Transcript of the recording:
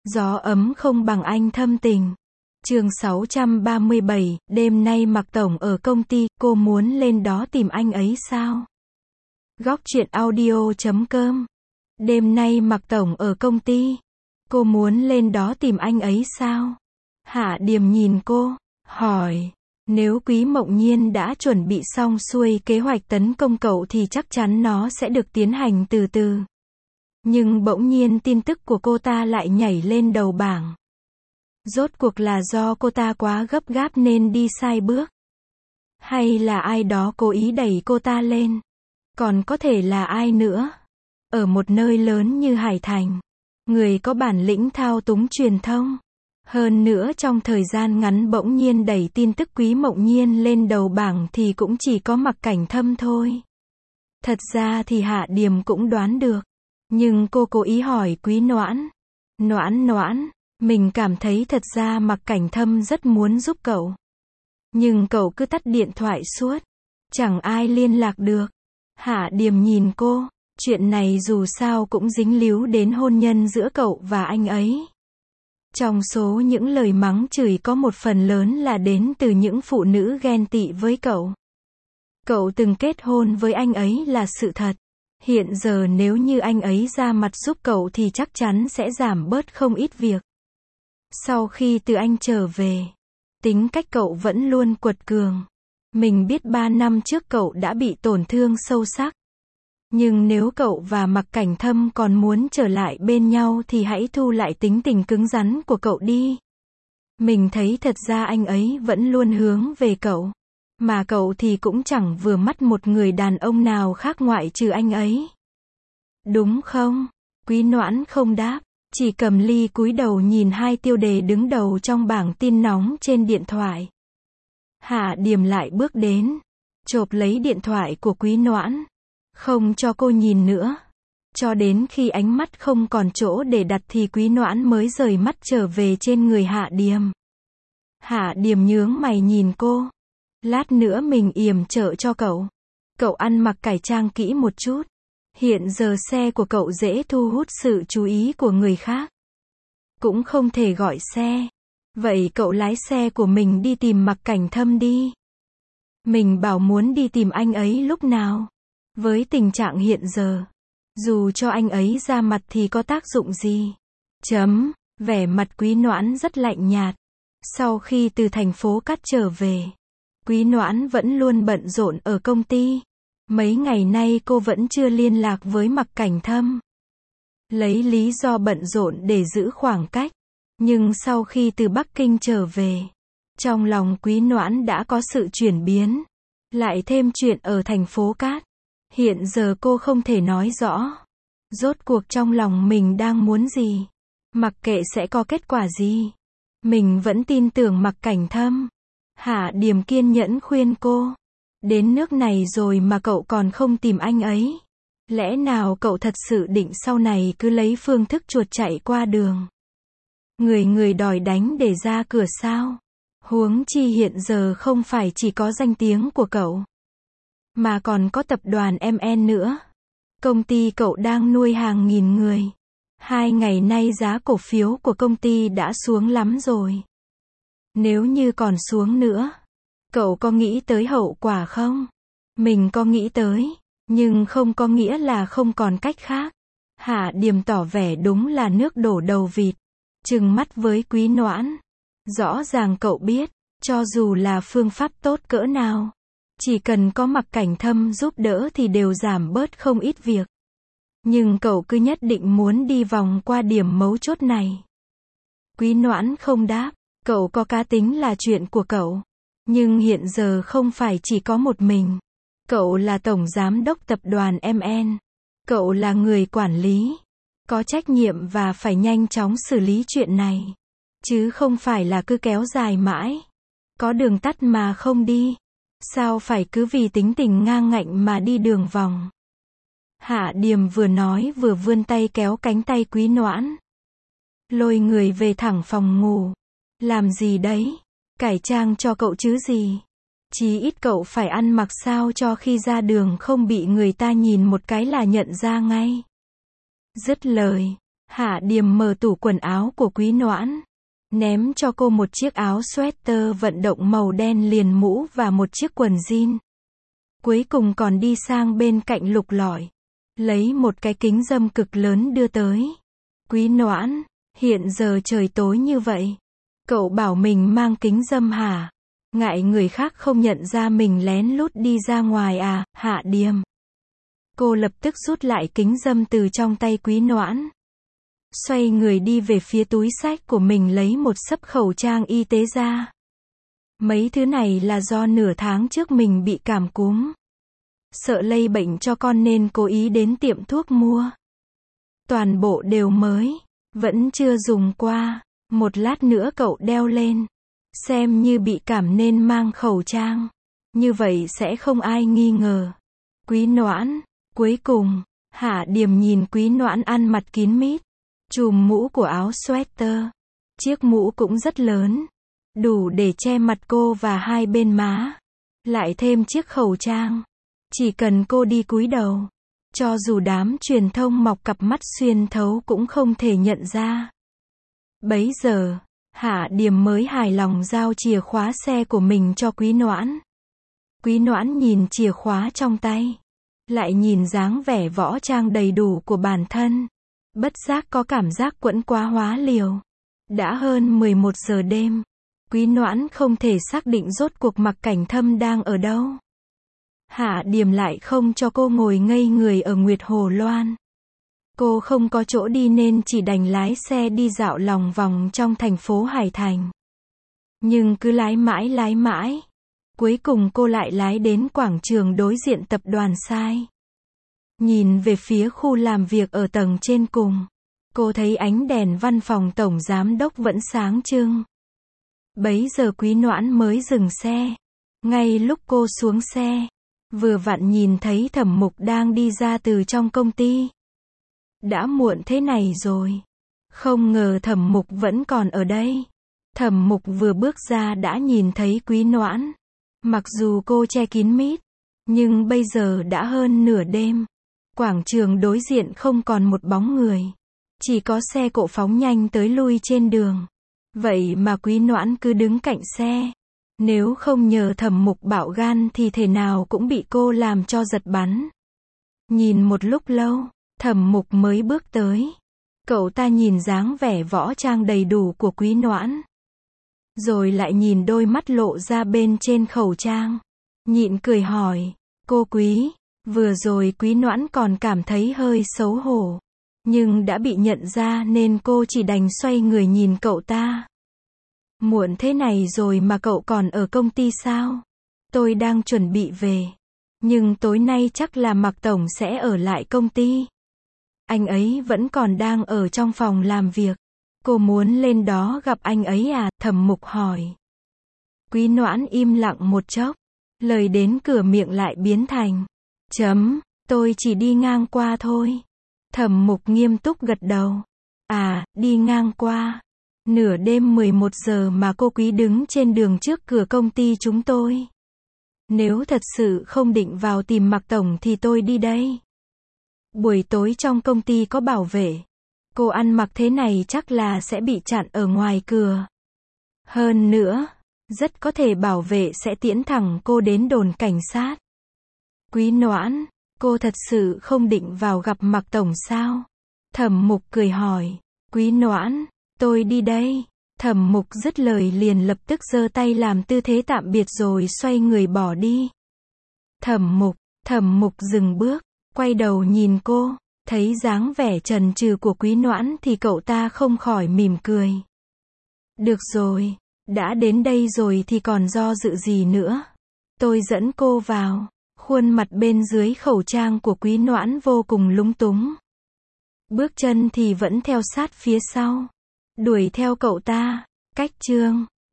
Gió ấm không bằng anh thâm tình. Chương 637, đêm nay Mạc Tổng ở công ty, cô muốn lên đó tìm anh ấy sao? Góc truyện audio.com. Đêm nay Mạc Tổng ở công ty, cô muốn lên đó tìm anh ấy sao? Hạ Điềm nhìn cô, hỏi, nếu Quý Mộng Nhiên đã chuẩn bị xong xuôi kế hoạch tấn công cậu thì chắc chắn nó sẽ được tiến hành từ từ. Nhưng bỗng nhiên tin tức của cô ta lại nhảy lên đầu bảng. Rốt cuộc là do cô ta quá gấp gáp nên đi sai bước? Hay là ai đó cố ý đẩy cô ta lên? Còn có thể là ai nữa? Ở một nơi lớn như Hải Thành, người có bản lĩnh thao túng truyền thông. Hơn nữa trong thời gian ngắn bỗng nhiên đẩy tin tức Quý Mộng Nhiên lên đầu bảng thì cũng chỉ có Mạc Cảnh Thâm thôi. Thật ra thì Hạ Điềm cũng đoán được. Nhưng cô cố ý hỏi Quý Noãn. Noãn, mình cảm thấy thật ra Mạc Cảnh Thâm rất muốn giúp cậu. Nhưng cậu cứ tắt điện thoại suốt. Chẳng ai liên lạc được. Hạ Điềm nhìn cô. Chuyện này dù sao cũng dính líu đến hôn nhân giữa cậu và anh ấy. Trong số những lời mắng chửi có một phần lớn là đến từ những phụ nữ ghen tị với cậu. Cậu từng kết hôn với anh ấy là sự thật. Hiện giờ nếu như anh ấy ra mặt giúp cậu thì chắc chắn sẽ giảm bớt không ít việc. Sau khi từ Anh trở về, tính cách cậu vẫn luôn quật cường. Mình biết 3 năm trước cậu đã bị tổn thương sâu sắc. Nhưng nếu cậu và Mạc Cảnh Thâm còn muốn trở lại bên nhau thì hãy thu lại tính tình cứng rắn của cậu đi. Mình thấy thật ra anh ấy vẫn luôn hướng về cậu. Mà cậu thì cũng chẳng vừa mắt một người đàn ông nào khác ngoại trừ anh ấy. Đúng không? Quý Noãn không đáp, chỉ cầm ly cúi đầu nhìn hai tiêu đề đứng đầu trong bảng tin nóng trên điện thoại. Hạ Điềm lại bước đến, chộp lấy điện thoại của Quý Noãn, không cho cô nhìn nữa. Cho đến khi ánh mắt không còn chỗ để đặt thì Quý Noãn mới rời mắt trở về trên người Hạ Điềm. Hạ Điềm nhướng mày nhìn cô. Lát nữa mình yểm trợ cho cậu. Cậu ăn mặc cải trang kỹ một chút. Hiện giờ xe của cậu dễ thu hút sự chú ý của người khác. Cũng không thể gọi xe. Vậy cậu lái xe của mình đi tìm Mạc Cảnh Thâm đi. Mình bảo muốn đi tìm anh ấy lúc nào? Với tình trạng hiện giờ, dù cho anh ấy ra mặt thì có tác dụng gì? Vẻ mặt Quý Noãn rất lạnh nhạt. Sau khi từ thành phố Cát trở về, Quý Noãn vẫn luôn bận rộn ở công ty. Mấy ngày nay cô vẫn chưa liên lạc với Mạc Cảnh Thâm. Lấy lý do bận rộn để giữ khoảng cách. Nhưng sau khi từ Bắc Kinh trở về, trong lòng Quý Noãn đã có sự chuyển biến. Lại thêm chuyện ở thành phố Cát. Hiện giờ cô không thể nói rõ. Rốt cuộc trong lòng mình đang muốn gì. Mặc kệ sẽ có kết quả gì. Mình vẫn tin tưởng Mạc Cảnh Thâm. Hạ Điềm kiên nhẫn khuyên cô. Đến nước này rồi mà cậu còn không tìm anh ấy. Lẽ nào cậu thật sự định sau này cứ lấy phương thức chuột chạy qua đường. Người đòi đánh để ra cửa sao? Huống chi hiện giờ không phải chỉ có danh tiếng của cậu. Mà còn có tập đoàn MN nữa. Công ty cậu đang nuôi hàng nghìn người. 2 ngày nay giá cổ phiếu của công ty đã xuống lắm rồi. Nếu như còn xuống nữa, cậu có nghĩ tới hậu quả không? Mình có nghĩ tới, nhưng không có nghĩa là không còn cách khác. Hạ Điềm tỏ vẻ đúng là nước đổ đầu vịt. Trừng mắt với Quý Noãn. Rõ ràng cậu biết, cho dù là phương pháp tốt cỡ nào, chỉ cần có Mạc Cảnh Thâm giúp đỡ thì đều giảm bớt không ít việc. Nhưng cậu cứ nhất định muốn đi vòng qua điểm mấu chốt này. Quý Noãn không đáp. Cậu có cá tính là chuyện của cậu. Nhưng hiện giờ không phải chỉ có một mình. Cậu là tổng giám đốc tập đoàn MN. Cậu là người quản lý. Có trách nhiệm và phải nhanh chóng xử lý chuyện này. Chứ không phải là cứ kéo dài mãi. Có đường tắt mà không đi. Sao phải cứ vì tính tình ngang ngạnh mà đi đường vòng. Hạ Điềm vừa nói vừa vươn tay kéo cánh tay Quý Noãn. Lôi người về thẳng phòng ngủ. Làm gì đấy? Cải trang cho cậu chứ gì? Chí ít cậu phải ăn mặc sao cho khi ra đường không bị người ta nhìn một cái là nhận ra ngay. Dứt lời, Hạ Điềm mở tủ quần áo của Quý Noãn, ném cho cô một chiếc áo sweater vận động màu đen liền mũ và một chiếc quần jean. Cuối cùng còn đi sang bên cạnh lục lọi, lấy một cái kính râm cực lớn đưa tới. Quý Noãn, hiện giờ trời tối như vậy, cậu bảo mình mang kính râm hả? Ngại người khác không nhận ra mình lén lút đi ra ngoài à, Hạ Điềm? Cô lập tức rút lại kính râm từ trong tay Quý Noãn. Xoay người đi về phía túi xách của mình lấy một xấp khẩu trang y tế ra. Mấy thứ này là do nửa tháng trước mình bị cảm cúm. Sợ lây bệnh cho con nên cố ý đến tiệm thuốc mua. Toàn bộ đều mới, vẫn chưa dùng qua. Một lát nữa cậu đeo lên. Xem như bị cảm nên mang khẩu trang. Như vậy sẽ không ai nghi ngờ. Quý Noãn, cuối cùng, Hạ Điềm nhìn Quý Noãn ăn mặc kín mít. Chùm mũ của áo sweater. Chiếc mũ cũng rất lớn. Đủ để che mặt cô và hai bên má. Lại thêm chiếc khẩu trang. Chỉ cần cô đi cúi đầu. Cho dù đám truyền thông mọc cặp mắt xuyên thấu cũng không thể nhận ra. Bấy giờ, Hạ Điềm mới hài lòng giao chìa khóa xe của mình cho Quý Noãn. Quý Noãn nhìn chìa khóa trong tay. Lại nhìn dáng vẻ võ trang đầy đủ của bản thân. Bất giác có cảm giác quẫn quá hóa liều. Đã hơn 11 giờ đêm. Quý Noãn không thể xác định rốt cuộc Mạc Cảnh Thâm đang ở đâu. Hạ Điềm lại không cho cô ngồi ngây người ở Nguyệt Hồ Loan. Cô không có chỗ đi nên chỉ đành lái xe đi dạo lòng vòng trong thành phố Hải Thành. Nhưng cứ lái mãi. Cuối cùng cô lại lái đến quảng trường đối diện tập đoàn Sai. Nhìn về phía khu làm việc ở tầng trên cùng. Cô thấy ánh đèn văn phòng tổng giám đốc vẫn sáng trưng. Bấy giờ Quý Noãn mới dừng xe. Ngay lúc cô xuống xe, vừa vặn nhìn thấy Thẩm Mục đang đi ra từ trong công ty. Đã muộn thế này rồi. Không ngờ Thẩm Mục vẫn còn ở đây. Thẩm Mục vừa bước ra đã nhìn thấy Quý Noãn. Mặc dù cô che kín mít, nhưng bây giờ đã hơn nửa đêm. Quảng trường đối diện không còn một bóng người. Chỉ có xe cộ phóng nhanh tới lui trên đường. Vậy mà Quý Noãn cứ đứng cạnh xe. Nếu không nhờ Thẩm Mục bạo gan thì thể nào cũng bị cô làm cho giật bắn. Nhìn một lúc lâu, Thẩm Mục mới bước tới. Cậu ta nhìn dáng vẻ võ trang đầy đủ của Quý Noãn. Rồi lại nhìn đôi mắt lộ ra bên trên khẩu trang. Nhịn cười hỏi, cô Quý, vừa rồi Quý Noãn còn cảm thấy hơi xấu hổ. Nhưng đã bị nhận ra nên cô chỉ đành xoay người nhìn cậu ta. Muộn thế này rồi mà cậu còn ở công ty sao? Tôi đang chuẩn bị về. Nhưng tối nay chắc là Mạc Tổng sẽ ở lại công ty. Anh ấy vẫn còn đang ở trong phòng làm việc. Cô muốn lên đó gặp anh ấy à? Thẩm Mục hỏi. Quý Noãn im lặng một chốc. Lời đến cửa miệng lại biến thành tôi chỉ đi ngang qua thôi. Thẩm Mục nghiêm túc gật đầu. À, đi ngang qua. Nửa đêm 11 giờ mà cô Quý đứng trên đường trước cửa công ty chúng tôi. Nếu thật sự không định vào tìm Mạc Tổng thì tôi đi đây. Buổi tối trong công ty có bảo vệ. Cô ăn mặc thế này chắc là sẽ bị chặn ở ngoài cửa. Hơn nữa, rất có thể bảo vệ sẽ tiễn thẳng cô đến đồn cảnh sát. Quý Noãn, cô thật sự không định vào gặp Mạc Tổng sao? Thẩm Mục cười hỏi. Quý Noãn, tôi đi đây. Thẩm Mục dứt lời liền lập tức giơ tay làm tư thế tạm biệt rồi xoay người bỏ đi. Thẩm Mục dừng bước, quay đầu nhìn cô, thấy dáng vẻ chần chừ của Quý Noãn thì cậu ta không khỏi mỉm cười. Được rồi, đã đến đây rồi thì còn do dự gì nữa. Tôi dẫn cô vào. Khuôn mặt bên dưới khẩu trang của Quý Noãn vô cùng lúng túng. Bước chân thì vẫn theo sát phía sau. Đuổi theo cậu ta. Cách chương